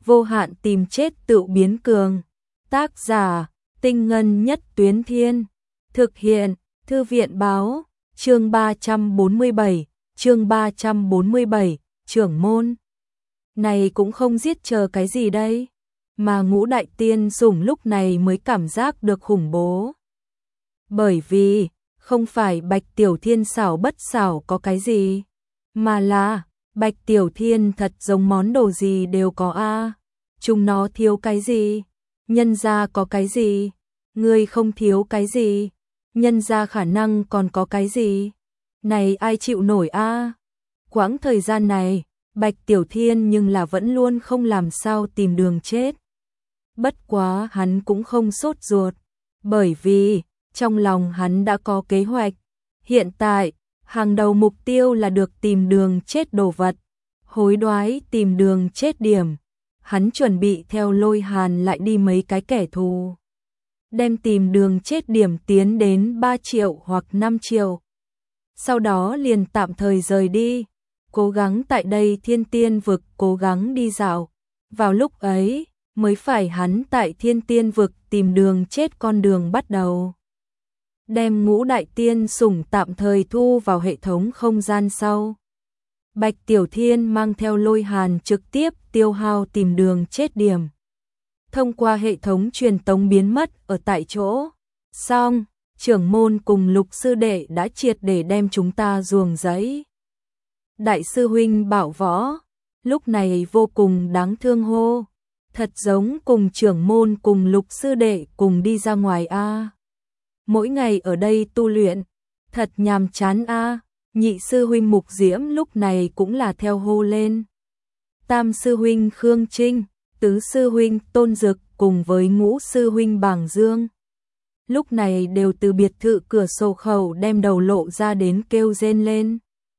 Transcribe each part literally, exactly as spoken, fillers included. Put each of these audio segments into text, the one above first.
vô hạn tìm chết tự biến cường. Tác giả, Tinh Ngân Nhất Tuyến Thiên. Thực hiện, Thư viện Báo. Chương ba trăm bốn mươi bảy, chương ba trăm bốn mươi bảy, trưởng môn. Này cũng không giết chờ cái gì đây, mà Ngũ Đại Tiên Sủng lúc này mới cảm giác được khủng bố. Bởi vì, không phải Bạch Tiểu Thiên xảo bất xảo có cái gì, mà là, Bạch Tiểu Thiên thật giống món đồ gì đều có a. Chúng nó thiếu cái gì, nhân gia có cái gì, ngươi không thiếu cái gì, nhân gia khả năng còn có cái gì. Này ai chịu nổi a? Quãng thời gian này, Bạch Tiểu Thiên nhưng là vẫn luôn không làm sao tìm đường chết. Bất quá hắn cũng không sốt ruột, bởi vì trong lòng hắn đã có kế hoạch. Hiện tại, hàng đầu mục tiêu là được tìm đường chết đồ vật, hối đoái tìm đường chết điểm. Hắn chuẩn bị theo Lôi Hàn lại đi mấy cái kẻ thù, đem tìm đường chết điểm tiến đến ba triệu hoặc năm triệu. Sau đó liền tạm thời rời đi, cố gắng tại đây Thiên Tiên Vực cố gắng đi dạo. Vào lúc ấy, mới phải hắn tại Thiên Tiên Vực tìm đường chết con đường bắt đầu. Đem Ngũ Đại Tiên Sủng tạm thời thu vào hệ thống không gian sau. Bạch Tiểu Thiên mang theo Lôi Hàn trực tiếp tiêu hao tìm đường chết điểm. Thông qua hệ thống truyền tống biến mất ở tại chỗ. Xong, trưởng môn cùng Lục sư đệ đã triệt để đem chúng ta ruồng giấy. Đại sư huynh Bảo Võ, lúc này vô cùng đáng thương hô. Thật giống cùng trưởng môn cùng Lục sư đệ cùng đi ra ngoài a. Mỗi ngày ở đây tu luyện, thật nhàm chán a. Nhị sư huynh Mục Diễm lúc này cũng là theo hô lên. Tam sư huynh Khương Trinh, tứ sư huynh Tôn Dực cùng với ngũ sư huynh Bàng Dương. Lúc này đều từ biệt thự cửa sổ khẩu đem đầu lộ ra đến kêu rên lên.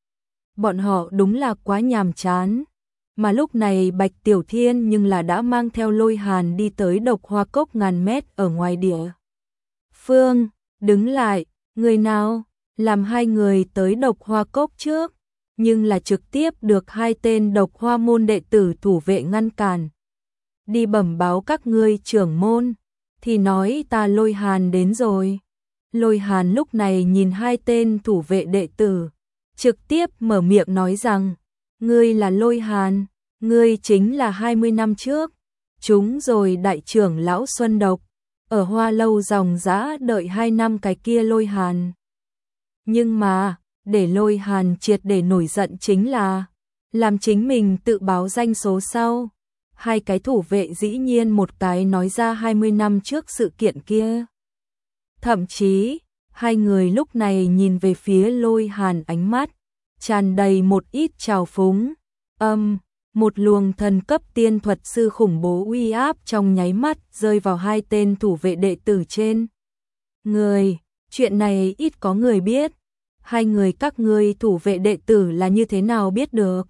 Bọn họ đúng là quá nhàm chán. Mà lúc này Bạch Tiểu Thiên nhưng là đã mang theo Lôi Hàn đi tới Độc Hoa Cốc ngàn mét ở ngoài địa. Phương, đứng lại, người nào? Làm hai người tới Độc Hoa Cốc trước, nhưng là trực tiếp được hai tên Độc Hoa môn đệ tử thủ vệ ngăn cản. Đi bẩm báo các ngươi trưởng môn, thì nói ta Lôi Hàn đến rồi. Lôi Hàn lúc này nhìn hai tên thủ vệ đệ tử, trực tiếp mở miệng nói rằng, ngươi là Lôi Hàn, ngươi chính là hai mươi năm trước, chúng rồi đại trưởng lão Xuân Độc, ở Hoa Lâu dòng dã đợi hai năm cái kia Lôi Hàn. Nhưng mà, để Lôi Hàn triệt để nổi giận chính là, làm chính mình tự báo danh số sau. Hai cái thủ vệ dĩ nhiên một cái nói ra hai mươi năm trước sự kiện kia. Thậm chí, hai người lúc này nhìn về phía Lôi Hàn ánh mắt, tràn đầy một ít trào phúng. Âm, một luồng thần cấp tiên thuật sư khủng bố uy áp trong nháy mắt rơi vào hai tên thủ vệ đệ tử trên người. Chuyện này ít có người biết. Hai người các ngươi thủ vệ đệ tử là như thế nào biết được?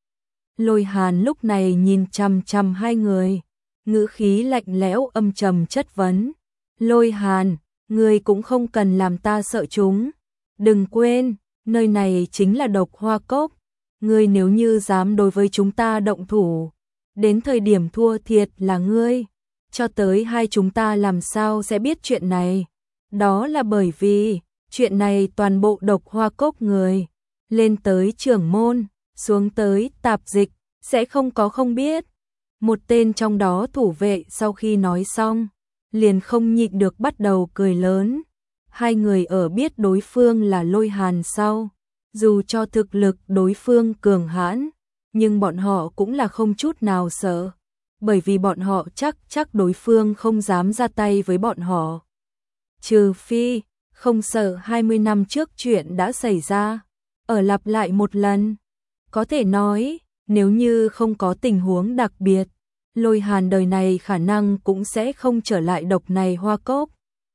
Lôi Hàn lúc này nhìn chằm chằm hai người, ngữ khí lạnh lẽo âm trầm chất vấn. Lôi Hàn, ngươi cũng không cần làm ta sợ chúng. Đừng quên, nơi này chính là Độc Hoa Cốc. Ngươi nếu như dám đối với chúng ta động thủ, đến thời điểm thua thiệt là ngươi. Cho tới hai chúng ta làm sao sẽ biết chuyện này? Đó là bởi vì, chuyện này toàn bộ Độc Hoa Cốc người, lên tới trưởng môn, xuống tới tạp dịch, sẽ không có không biết. Một tên trong đó thủ vệ sau khi nói xong, liền không nhịn được bắt đầu cười lớn. Hai người ở biết đối phương là Lôi Hàn sau, dù cho thực lực đối phương cường hãn, nhưng bọn họ cũng là không chút nào sợ, bởi vì bọn họ chắc chắc đối phương không dám ra tay với bọn họ. Trừ phi, không sợ hai mươi năm trước chuyện đã xảy ra, ở lặp lại một lần. Có thể nói, nếu như không có tình huống đặc biệt, Lôi Hàn đời này khả năng cũng sẽ không trở lại Độc này Hoa Cốc.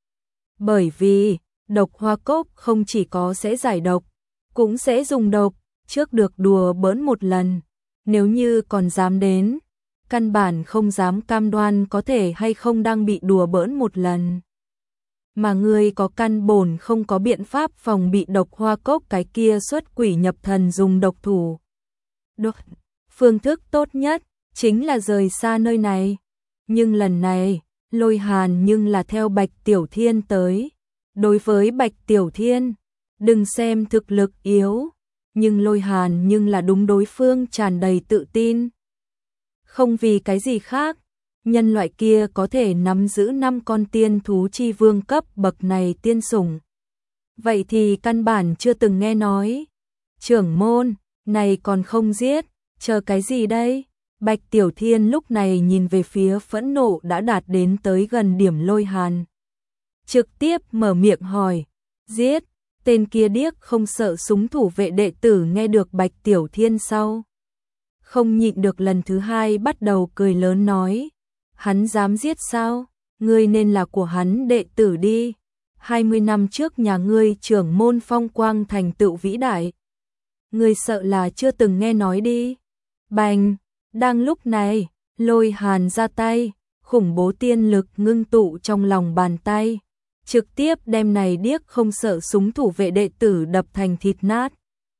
Bởi vì, Độc Hoa Cốc không chỉ có sẽ giải độc, cũng sẽ dùng độc, trước được đùa bỡn một lần. Nếu như còn dám đến, căn bản không dám cam đoan có thể hay không đang bị đùa bỡn một lần. Mà ngươi có căn bổn không có biện pháp phòng bị Độc Hoa Cốc cái kia xuất quỷ nhập thần dùng độc thủ. Độc, phương thức tốt nhất chính là rời xa nơi này. Nhưng lần này, Lôi Hàn nhưng là theo Bạch Tiểu Thiên tới. Đối với Bạch Tiểu Thiên, đừng xem thực lực yếu, nhưng Lôi Hàn nhưng là đúng đối phương tràn đầy tự tin. Không vì cái gì khác, nhân loại kia có thể nắm giữ năm con tiên thú chi vương cấp bậc này tiên sủng. Vậy thì căn bản chưa từng nghe nói. Trưởng môn, này còn không giết, chờ cái gì đây? Bạch Tiểu Thiên lúc này nhìn về phía phẫn nộ đã đạt đến tới gần điểm Lôi Hàn. Trực tiếp mở miệng hỏi, giết, tên kia điếc không sợ súng thủ vệ đệ tử nghe được Bạch Tiểu Thiên sau. Không nhịn được lần thứ hai bắt đầu cười lớn nói, hắn dám giết sao? Ngươi nên là của hắn đệ tử đi. hai mươi năm trước nhà ngươi trưởng môn phong quang thành tựu vĩ đại. Ngươi sợ là chưa từng nghe nói đi. Bành, đang lúc này, Lôi Hàn ra tay, khủng bố tiên lực ngưng tụ trong lòng bàn tay, trực tiếp đem này điếc không sợ súng thủ vệ đệ tử đập thành thịt nát.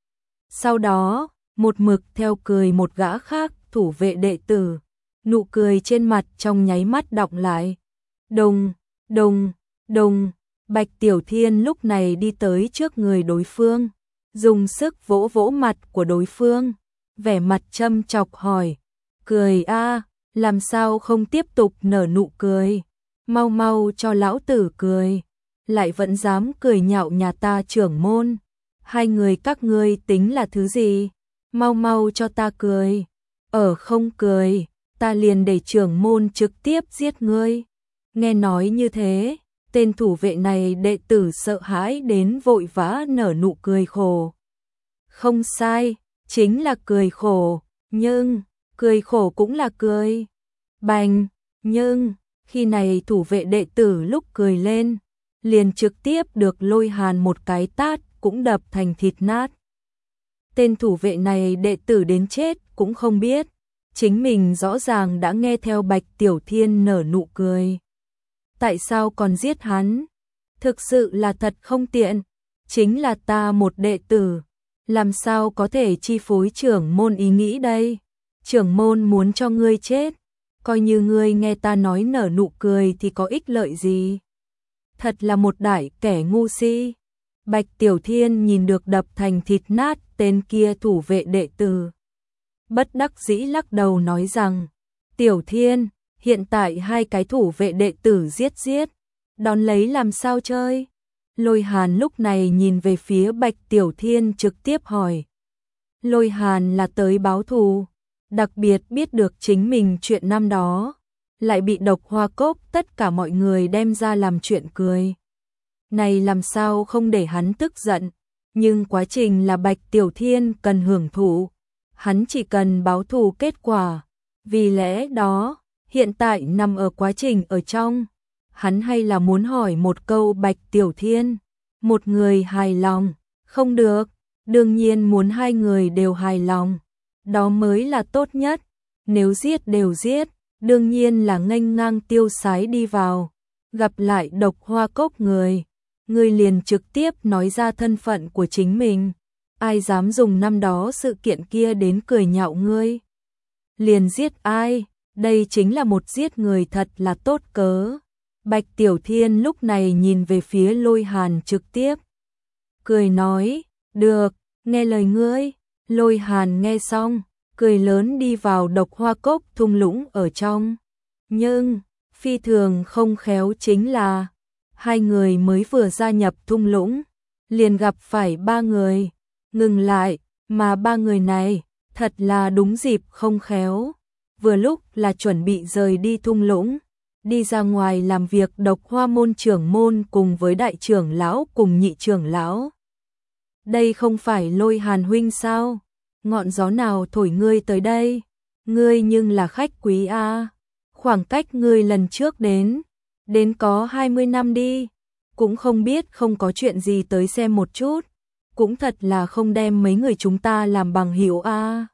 Sau đó, một mực theo cười một gã khác thủ vệ đệ tử, nụ cười trên mặt trong nháy mắt đọng lại. Đùng, đùng, đùng, Bạch Tiểu Thiên lúc này đi tới trước người đối phương, dùng sức vỗ vỗ mặt của đối phương, vẻ mặt châm chọc hỏi, cười a, làm sao không tiếp tục nở nụ cười, mau mau cho lão tử cười, lại vẫn dám cười nhạo nhà ta trưởng môn, hai người các ngươi tính là thứ gì, mau mau cho ta cười, ở không cười, ta liền để trưởng môn trực tiếp giết ngươi. Nghe nói như thế, tên thủ vệ này đệ tử sợ hãi đến vội vã nở nụ cười khổ. Không sai, chính là cười khổ, nhưng, cười khổ cũng là cười. Bành, nhưng, khi này thủ vệ đệ tử lúc cười lên, liền trực tiếp được Lôi Hàn một cái tát cũng đập thành thịt nát. Tên thủ vệ này đệ tử đến chết cũng không biết, chính mình rõ ràng đã nghe theo Bạch Tiểu Thiên nở nụ cười. Tại sao còn giết hắn? Thực sự là thật không tiện, chính là ta một đệ tử, làm sao có thể chi phối trưởng môn ý nghĩ đây? Trưởng môn muốn cho ngươi chết, coi như ngươi nghe ta nói nở nụ cười thì có ích lợi gì? Thật là một đại kẻ ngu si. Bạch Tiểu Thiên nhìn được đập thành thịt nát tên kia thủ vệ đệ tử, bất đắc dĩ lắc đầu nói rằng, Tiểu Thiên, hiện tại hai cái thủ vệ đệ tử giết giết, đón lấy làm sao chơi? Lôi Hàn lúc này nhìn về phía Bạch Tiểu Thiên trực tiếp hỏi. Lôi Hàn là tới báo thù, đặc biệt biết được chính mình chuyện năm đó, lại bị Độc Hoa Cốc tất cả mọi người đem ra làm chuyện cười. Này làm sao không để hắn tức giận, nhưng quá trình là Bạch Tiểu Thiên cần hưởng thụ, hắn chỉ cần báo thù kết quả, vì lẽ đó, hiện tại nằm ở quá trình ở trong, hắn hay là muốn hỏi một câu Bạch Tiểu Thiên, một người hài lòng, không được, đương nhiên muốn hai người đều hài lòng, đó mới là tốt nhất, nếu giết đều giết, đương nhiên là nghênh ngang tiêu sái đi vào, gặp lại Độc Hoa Cốc người, người liền trực tiếp nói ra thân phận của chính mình, ai dám dùng năm đó sự kiện kia đến cười nhạo ngươi, liền giết ai, đây chính là một giết người thật là tốt cớ. Bạch Tiểu Thiên lúc này nhìn về phía Lôi Hàn trực tiếp, cười nói, được, nghe lời ngươi. Lôi Hàn nghe xong, cười lớn đi vào Độc Hoa Cốc thung lũng ở trong. Nhưng, phi thường không khéo chính là, hai người mới vừa gia nhập thung lũng, liền gặp phải ba người, ngừng lại, mà ba người này, thật là đúng dịp không khéo, vừa lúc là chuẩn bị rời đi thung lũng, đi ra ngoài làm việc Độc Hoa môn trưởng môn cùng với đại trưởng lão cùng nhị trưởng lão. Đây không phải Lôi Hàn huynh sao? Ngọn gió nào thổi ngươi tới đây? Ngươi nhưng là khách quý a. Khoảng cách ngươi lần trước đến, đến có hai mươi năm đi, cũng không biết không có chuyện gì tới xem một chút, cũng thật là không đem mấy người chúng ta làm bằng hữu a.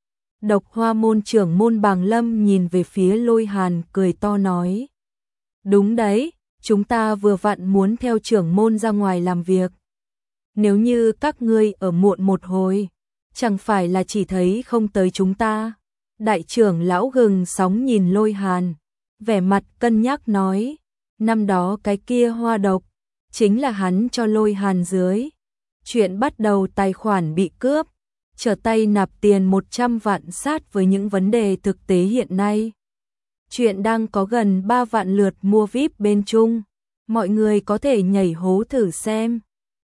Độc Hoa môn trưởng môn Bàng Lâm nhìn về phía Lôi Hàn cười to nói. Đúng đấy, chúng ta vừa vặn muốn theo trưởng môn ra ngoài làm việc. Nếu như các ngươi ở muộn một hồi, chẳng phải là chỉ thấy không tới chúng ta. Đại trưởng lão gừng sóng nhìn Lôi Hàn, vẻ mặt cân nhắc nói, năm đó cái kia hoa độc, chính là hắn cho Lôi Hàn dưới. Chuyện bắt đầu tài khoản bị cướp, trở tay nạp tiền một trăm vạn sát với những vấn đề thực tế hiện nay. Chuyện đang có gần ba vạn lượt mua vi ai pi bên Trung, mọi người có thể nhảy hố thử xem.